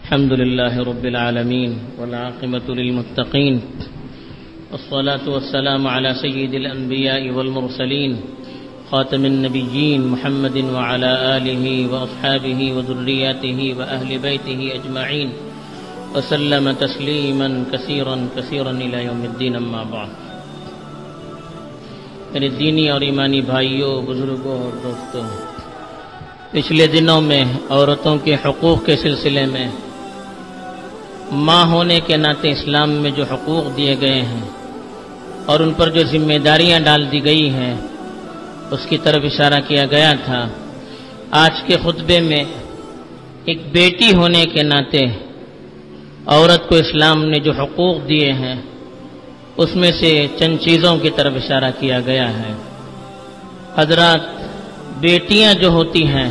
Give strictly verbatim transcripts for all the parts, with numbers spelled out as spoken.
الحمد لله رب العالمين والعاقبة للمتقين والصلاة والسلام على سيد الأنبياء والمرسلين خاتم النبيين محمد وعلى آله وأصحابه وذرياته وأهل بيته أجمعين وسلم تسليما كثيرا كثيرا إلى يوم الدين أما بعد. میرے دینی اور ایمانی بھائیوں، بزرگوں اور دوستوں، پچھلے دنوں میں عورتوں کے حقوق کے سلسلے میں ماں ہونے کے ناطے اسلام میں جو حقوق دیے گئے ہیں اور ان پر جو ذمہ داریاں ڈال دی گئی ہیں اس کی طرف اشارہ کیا گیا تھا. آج کے خطبے میں ایک بیٹی ہونے کے ناطے عورت کو اسلام نے جو حقوق دیے ہیں اس میں سے چند چیزوں کی طرف اشارہ کیا گیا ہے. حضرات، بیٹیاں جو ہوتی ہیں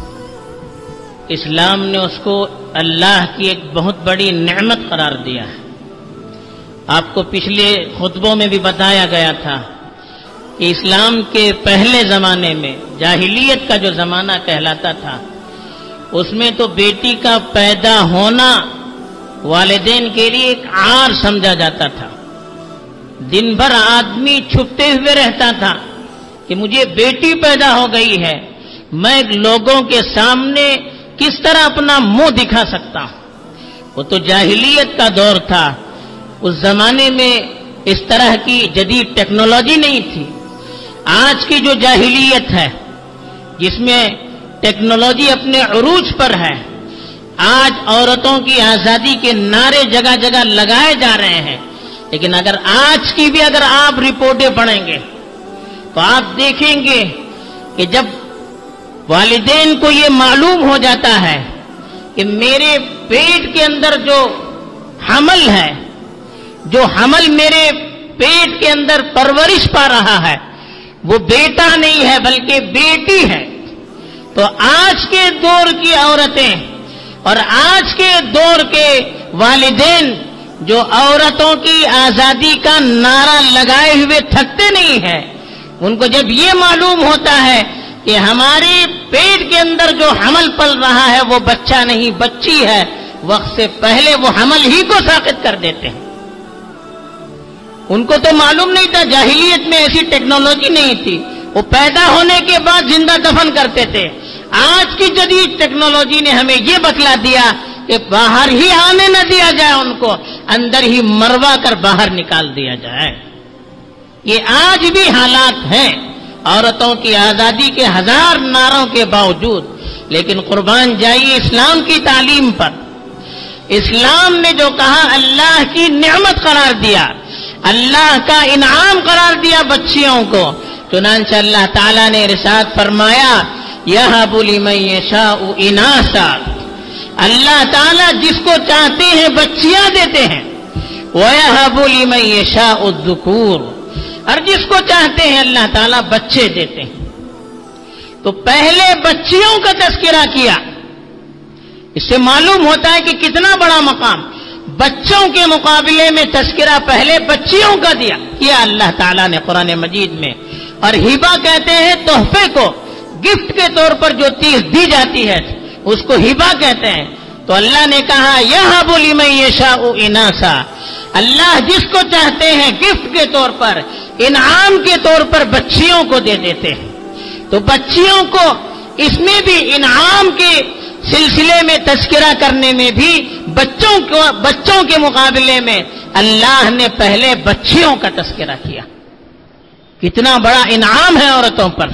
اسلام نے اس کو اللہ کی ایک بہت بڑی نعمت قرار دیا ہے. آپ کو پچھلے خطبوں میں بھی بتایا گیا تھا کہ اسلام کے پہلے زمانے میں جاہلیت کا جو زمانہ کہلاتا تھا اس میں تو بیٹی کا پیدا ہونا والدین کے لیے ایک عار سمجھا جاتا تھا. دن بھر آدمی چھپتے ہوئے رہتا تھا کہ مجھے بیٹی پیدا ہو گئی ہے، میں لوگوں کے سامنے کس طرح اپنا منہ دکھا سکتا ہوں. وہ تو جاہلیت کا دور تھا. اس زمانے میں اس طرح کی جدید ٹیکنالوجی نہیں تھی. آج کی جو جاہلیت ہے جس میں ٹیکنالوجی اپنے عروج پر ہے، آج عورتوں کی آزادی کے نعرے جگہ جگہ لگائے جا رہے ہیں، لیکن اگر آج کی بھی اگر آپ رپورٹیں پڑھیں گے تو آپ دیکھیں گے کہ جب والدین کو یہ معلوم ہو جاتا ہے کہ میرے پیٹ کے اندر جو حمل ہے، جو حمل میرے پیٹ کے اندر پرورش پا رہا ہے وہ بیٹا نہیں ہے بلکہ بیٹی ہے، تو آج کے دور کی عورتیں اور آج کے دور کے والدین جو عورتوں کی آزادی کا نعرہ لگائے ہوئے تھکتے نہیں ہیں، ان کو جب یہ معلوم ہوتا ہے کہ ہمارے پیٹ کے اندر جو حمل پل رہا ہے وہ بچہ نہیں بچی ہے، وقت سے پہلے وہ حمل ہی کو ساقط کر دیتے ہیں. ان کو تو معلوم نہیں تھا، جاہلیت میں ایسی ٹیکنالوجی نہیں تھی، وہ پیدا ہونے کے بعد زندہ دفن کرتے تھے. آج کی جدید ٹیکنالوجی نے ہمیں یہ بتلا دیا کہ باہر ہی آنے نہ دیا جائے، ان کو اندر ہی مروا کر باہر نکال دیا جائے. یہ آج بھی حالات ہیں عورتوں کی آزادی کے ہزار نعروں کے باوجود. لیکن قربان جائیے اسلام کی تعلیم پر. اسلام نے جو کہا اللہ کی نعمت قرار دیا، اللہ کا انعام قرار دیا بچیوں کو. چنانچہ اللہ تعالیٰ نے ارشاد فرمایا یَهَبُ لِمَن یَشَاءُ إِنَاثًا، اللہ تعالیٰ جس کو چاہتے ہیں بچیاں دیتے ہیں. وَيَهَبُ لِمَن يَشَاءُ الذُّكُورَ، اور جس کو چاہتے ہیں اللہ تعالیٰ بچے دیتے ہیں. تو پہلے بچیوں کا تذکرہ کیا. اس سے معلوم ہوتا ہے کہ کتنا بڑا مقام بچوں کے مقابلے میں تذکرہ پہلے بچیوں کا دیا کیا اللہ تعالیٰ نے قرآن مجید میں. اور ہبہ کہتے ہیں تحفے کو، گفٹ کے طور پر جو چیز دی جاتی ہے اس کو ہبہ کہتے ہیں. تو اللہ نے کہا یَهَبُ لِمَن یَشَاءُ إِنَاثًا، اللہ جس کو چاہتے ہیں گفٹ کے طور پر، انعام کے طور پر بچیوں کو دے دیتے ہیں. تو بچیوں کو اس میں بھی انعام کے سلسلے میں تذکرہ کرنے میں بھی بچوں کو بچوں کے مقابلے میں اللہ نے پہلے بچیوں کا تذکرہ کیا. کتنا بڑا انعام ہے عورتوں پر.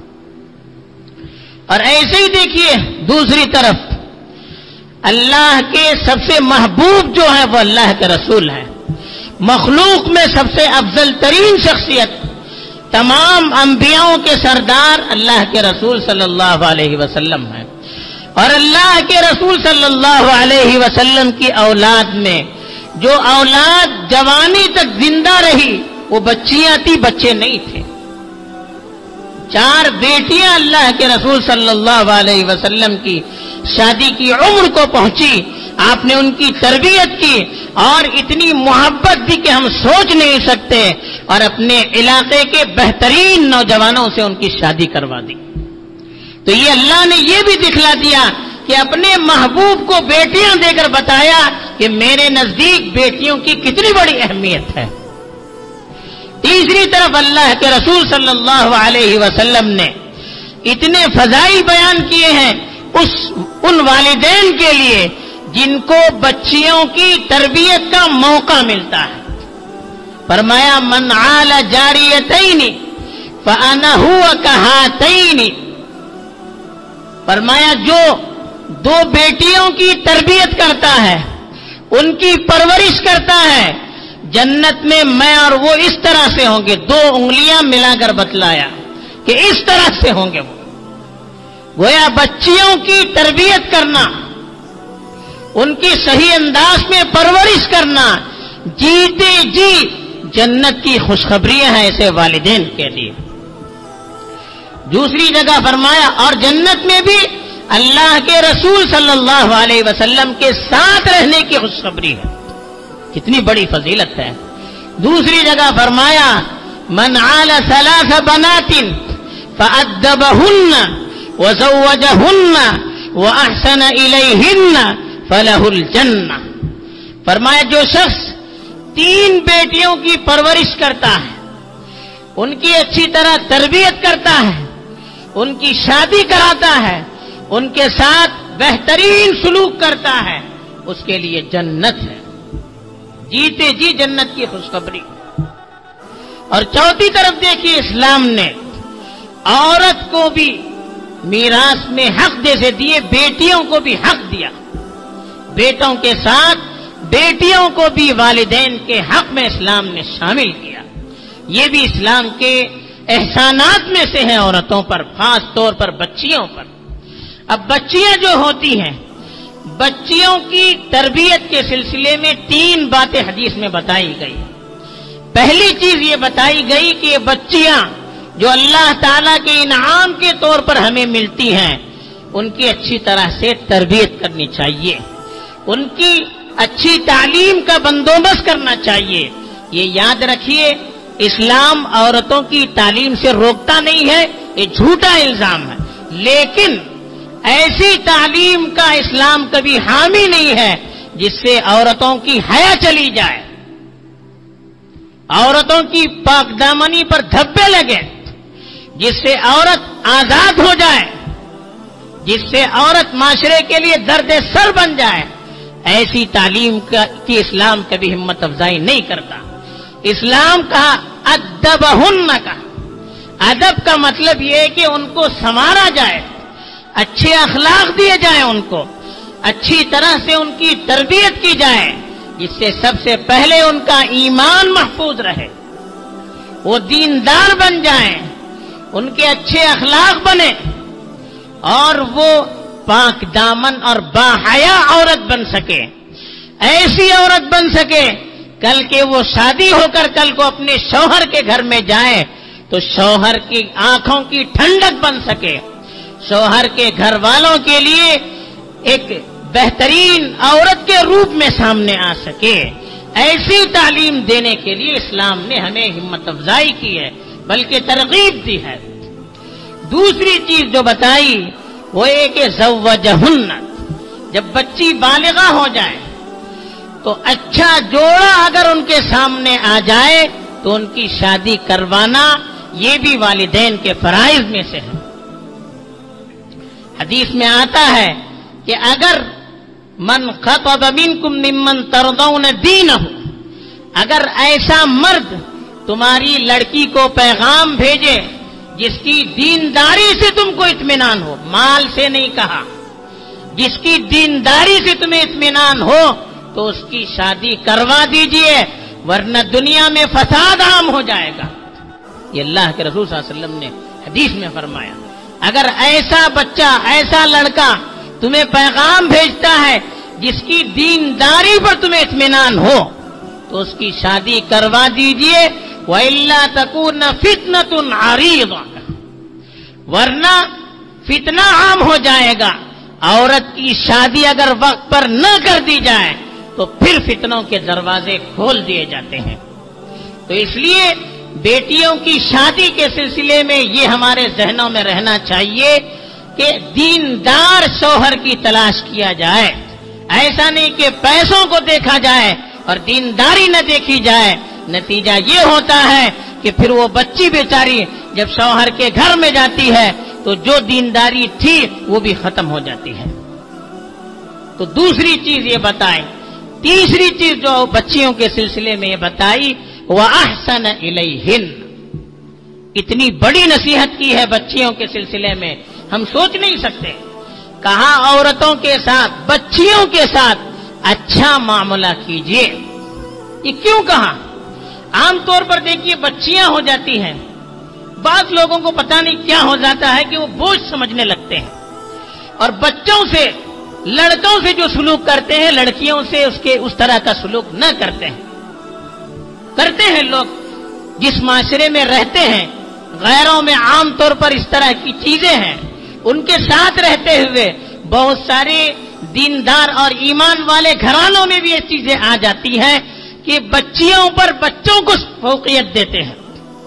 اور ایسے ہی دیکھیے دوسری طرف اللہ کے سب سے محبوب جو ہے وہ اللہ کے رسول ہیں. مخلوق میں سب سے افضل ترین شخصیت، تمام انبیاؤں کے سردار اللہ کے رسول صلی اللہ علیہ وسلم ہیں. اور اللہ کے رسول صلی اللہ علیہ وسلم کی اولاد میں جو اولاد جوانی تک زندہ رہی وہ بچیاں تھی، بچے نہیں تھے. چار بیٹیاں اللہ کے رسول صلی اللہ علیہ وسلم کی شادی کی عمر کو پہنچی. آپ نے ان کی تربیت کی اور اتنی محبت دی کہ ہم سوچ نہیں سکتے، اور اپنے علاقے کے بہترین نوجوانوں سے ان کی شادی کروا دی. تو یہ اللہ نے یہ بھی دکھلا دیا کہ کہ اپنے محبوب کو بیٹیاں دے کر بتایا کہ میرے نزدیک بیٹیوں کی کتنی بڑی اہمیت ہے۔ تیسری طرف اللہ کے رسول صلی اللہ علیہ وسلم نے اتنے فضائل بیان کیے ہیں اس ان والدین کے لیے جن کو بچیوں کی تربیت کا موقع ملتا ہے۔ فرمایا من عال جاریتین فانا هو کہاتین، فرمایا جو دو بیٹیوں کی تربیت کرتا ہے، ان کی پرورش کرتا ہے، جنت میں میں اور وہ اس طرح سے ہوں گے۔ دو انگلیاں ملا کر بتلایا کہ اس طرح سے ہوں گے وہ۔ گویا بچیوں کی تربیت کرنا، ان کی صحیح انداز میں پرورش کرنا جیتے جی جنت کی خوشخبریاں ہیں ایسے والدین کے لیے۔ دوسری جگہ فرمایا اور جنت میں بھی اللہ کے رسول صلی اللہ علیہ وسلم کے ساتھ رہنے کی خوشخبری ہے۔ کتنی بڑی فضیلت ہے۔ دوسری جگہ فرمایا من عال ثلاث بنات فأدبهن وزوجهن وأحسن إليهن فله الجنة، فرمایا جو شخص تین بیٹیوں کی پرورش کرتا ہے، ان کی اچھی طرح تربیت کرتا ہے، ان کی شادی کراتا ہے، ان کے ساتھ بہترین سلوک کرتا ہے، اس کے لیے جنت ہے، جیتے جی جنت کی خوشخبری۔ اور چوتھی طرف دیکھیے اسلام نے عورت کو بھی میراث میں حق جیسے دیے، بیٹیوں کو بھی حق دیا۔ بیٹوں کے ساتھ بیٹیوں کو بھی والدین کے حق میں اسلام نے شامل کیا۔ یہ بھی اسلام کے احسانات میں سے ہیں عورتوں پر، خاص طور پر بچیوں پر۔ اب بچیاں جو ہوتی ہیں، بچیوں کی تربیت کے سلسلے میں تین باتیں حدیث میں بتائی گئی۔ پہلی چیز یہ بتائی گئی کہ یہ بچیاں جو اللہ تعالیٰ کے انعام کے طور پر ہمیں ملتی ہیں، ان کی اچھی طرح سے تربیت کرنی چاہیے، ان کی اچھی تعلیم کا بندوبست کرنا چاہیے۔ یہ یاد رکھیے اسلام عورتوں کی تعلیم سے روکتا نہیں ہے، یہ جھوٹا الزام ہے، لیکن ایسی تعلیم کا اسلام کبھی حامی نہیں ہے جس سے عورتوں کی حیا چلی جائے، عورتوں کی پاک دامنی پر دھبے لگے، جس سے عورت آزاد ہو جائے، جس سے عورت معاشرے کے لیے درد سر بن جائے۔ ایسی تعلیم کی اسلام کبھی ہمت افزائی نہیں کرتا۔ اسلام کا ادبہن کا، ادب کا مطلب یہ ہے کہ ان کو سنوارا جائے، اچھے اخلاق دیے جائیں، ان کو اچھی طرح سے ان کی تربیت کی جائے، جس سے سب سے پہلے ان کا ایمان محفوظ رہے، وہ دیندار بن جائیں، ان کے اچھے اخلاق بنے، اور وہ پاک دامن اور باحیا عورت بن سکے، ایسی عورت بن سکے کل کے وہ شادی ہو کر کل کو اپنے شوہر کے گھر میں جائے تو شوہر کی آنکھوں کی ٹھنڈک بن سکے، شوہر کے گھر والوں کے لیے ایک بہترین عورت کے روپ میں سامنے آ سکے۔ ایسی تعلیم دینے کے لیے اسلام نے ہمیں ہمت افزائی کی ہے، بلکہ ترغیب دی ہے۔ دوسری چیز جو بتائی وہ یہ کہ زوجہن، جب بچی بالغہ ہو جائے تو اچھا جوڑا اگر ان کے سامنے آ جائے تو ان کی شادی کروانا یہ بھی والدین کے فرائض میں سے ہے۔ حدیث میں آتا ہے کہ اگر من خطب منکم ممن ترضون دینہ، اگر ایسا مرد تمہاری لڑکی کو پیغام بھیجے جس کی دینداری سے تم کو اطمینان ہو، مال سے نہیں کہا، جس کی دینداری سے تمہیں اطمینان ہو تو اس کی شادی کروا دیجئے، ورنہ دنیا میں فساد عام ہو جائے گا۔ یہ اللہ کے رسول صلی اللہ علیہ وسلم نے حدیث میں فرمایا، اگر ایسا بچہ، ایسا لڑکا تمہیں پیغام بھیجتا ہے جس کی دینداری پر تمہیں اطمینان ہو تو اس کی شادی کروا دیجئے، وَإِلَّا تَكُونَ فِتْنَةٌ عَرِيضَةٌ، ورنہ فتنہ عام ہو جائے گا۔ عورت کی شادی اگر وقت پر نہ کر دی جائے تو پھر فتنوں کے دروازے کھول دیے جاتے ہیں۔ تو اس لیے بیٹیوں کی شادی کے سلسلے میں یہ ہمارے ذہنوں میں رہنا چاہیے کہ دیندار شوہر کی تلاش کیا جائے. ایسا نہیں کہ پیسوں کو دیکھا جائے اور دینداری نہ دیکھی جائے. نتیجہ یہ ہوتا ہے کہ پھر وہ بچی بیچاری جب شوہر کے گھر میں جاتی ہے تو جو دینداری تھی وہ بھی ختم ہو جاتی ہے. تو دوسری چیز یہ بتائیں. تیسری چیز جو بچیوں کے سلسلے میں یہ بتائی وَأَحْسَنَ إِلَيْهِنَّ. اتنی بڑی نصیحت کی ہے بچیوں کے سلسلے میں ہم سوچ نہیں سکتے. کہا عورتوں کے ساتھ بچیوں کے ساتھ اچھا معاملہ کیجیے. یہ کیوں کہا؟ عام طور پر دیکھیے بچیاں ہو جاتی ہیں بعض لوگوں کو پتہ نہیں کیا ہو جاتا ہے کہ وہ بوجھ سمجھنے لگتے ہیں اور بچوں سے لڑکوں سے جو سلوک کرتے ہیں لڑکیوں سے اس کے اس طرح کا سلوک نہ کرتے ہیں. کرتے ہیں لوگ جس معاشرے میں رہتے ہیں غیروں میں عام طور پر اس طرح کی چیزیں ہیں. ان کے ساتھ رہتے ہوئے بہت سارے دیندار اور ایمان والے گھرانوں میں بھی یہ چیزیں آ جاتی ہیں کہ بچیوں پر بچوں کو فوقیت دیتے ہیں.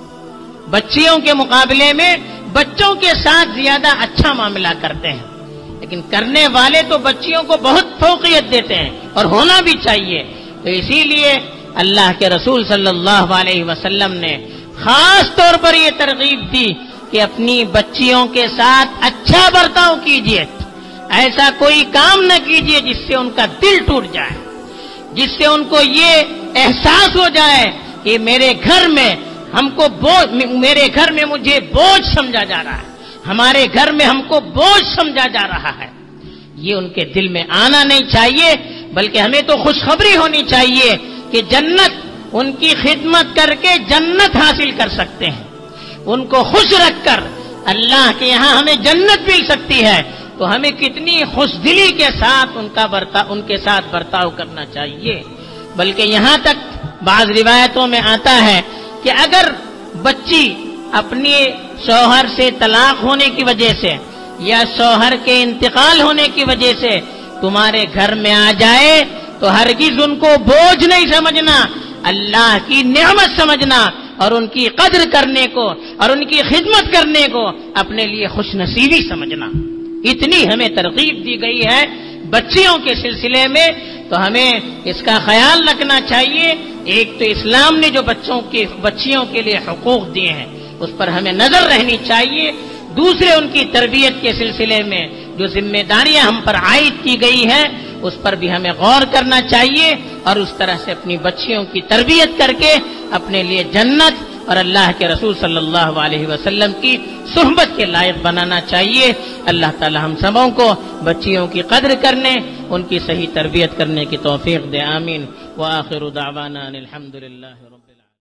بچیوں کے مقابلے میں بچوں کے ساتھ زیادہ اچھا معاملہ کرتے ہیں. لیکن کرنے والے تو بچیوں کو بہت فوقیت دیتے ہیں اور ہونا بھی چاہیے. تو اسی لیے اللہ کے رسول صلی اللہ علیہ وسلم نے خاص طور پر یہ ترغیب دی کہ اپنی بچیوں کے ساتھ اچھا برتاؤ کیجیے. ایسا کوئی کام نہ کیجیے جس سے ان کا دل ٹوٹ جائے, جس سے ان کو یہ احساس ہو جائے کہ میرے گھر میں ہم کو بوجھ میرے گھر میں مجھے بوجھ سمجھا جا رہا ہے, ہمارے گھر میں ہم کو بوجھ سمجھا جا رہا ہے. یہ ان کے دل میں آنا نہیں چاہیے, بلکہ ہمیں تو خوشخبری ہونی چاہیے کہ جنت ان کی خدمت کر کے جنت حاصل کر سکتے ہیں. ان کو خوش رکھ کر اللہ کے یہاں ہمیں جنت مل سکتی ہے. تو ہمیں کتنی خوش دلی کے ساتھ ان کا برتا ان کے ساتھ برتاؤ کرنا چاہیے. بلکہ یہاں تک بعض روایتوں میں آتا ہے کہ اگر بچی اپنے شوہر سے طلاق ہونے کی وجہ سے یا شوہر کے انتقال ہونے کی وجہ سے تمہارے گھر میں آ جائے تو ہرگز ان کو بوجھ نہیں سمجھنا, اللہ کی نعمت سمجھنا اور ان کی قدر کرنے کو اور ان کی خدمت کرنے کو اپنے لیے خوش نصیبی سمجھنا. اتنی ہمیں ترغیب دی گئی ہے بچیوں کے سلسلے میں, تو ہمیں اس کا خیال رکھنا چاہیے. ایک تو اسلام نے جو بچوں کے بچیوں کے لیے حقوق دیے ہیں اس پر ہمیں نظر رہنی چاہیے. دوسرے ان کی تربیت کے سلسلے میں جو ذمہ داریاں ہم پر عائد کی گئی ہیں اس پر بھی ہمیں غور کرنا چاہیے اور اس طرح سے اپنی بچیوں کی تربیت کر کے اپنے لیے جنت اور اللہ کے رسول صلی اللہ علیہ وسلم کی صحبت کے لائق بنانا چاہیے. اللہ تعالی ہم سبوں کو بچیوں کی قدر کرنے, ان کی صحیح تربیت کرنے کی توفیق دے. آمین. وآخر دعوانا الحمدللہ رب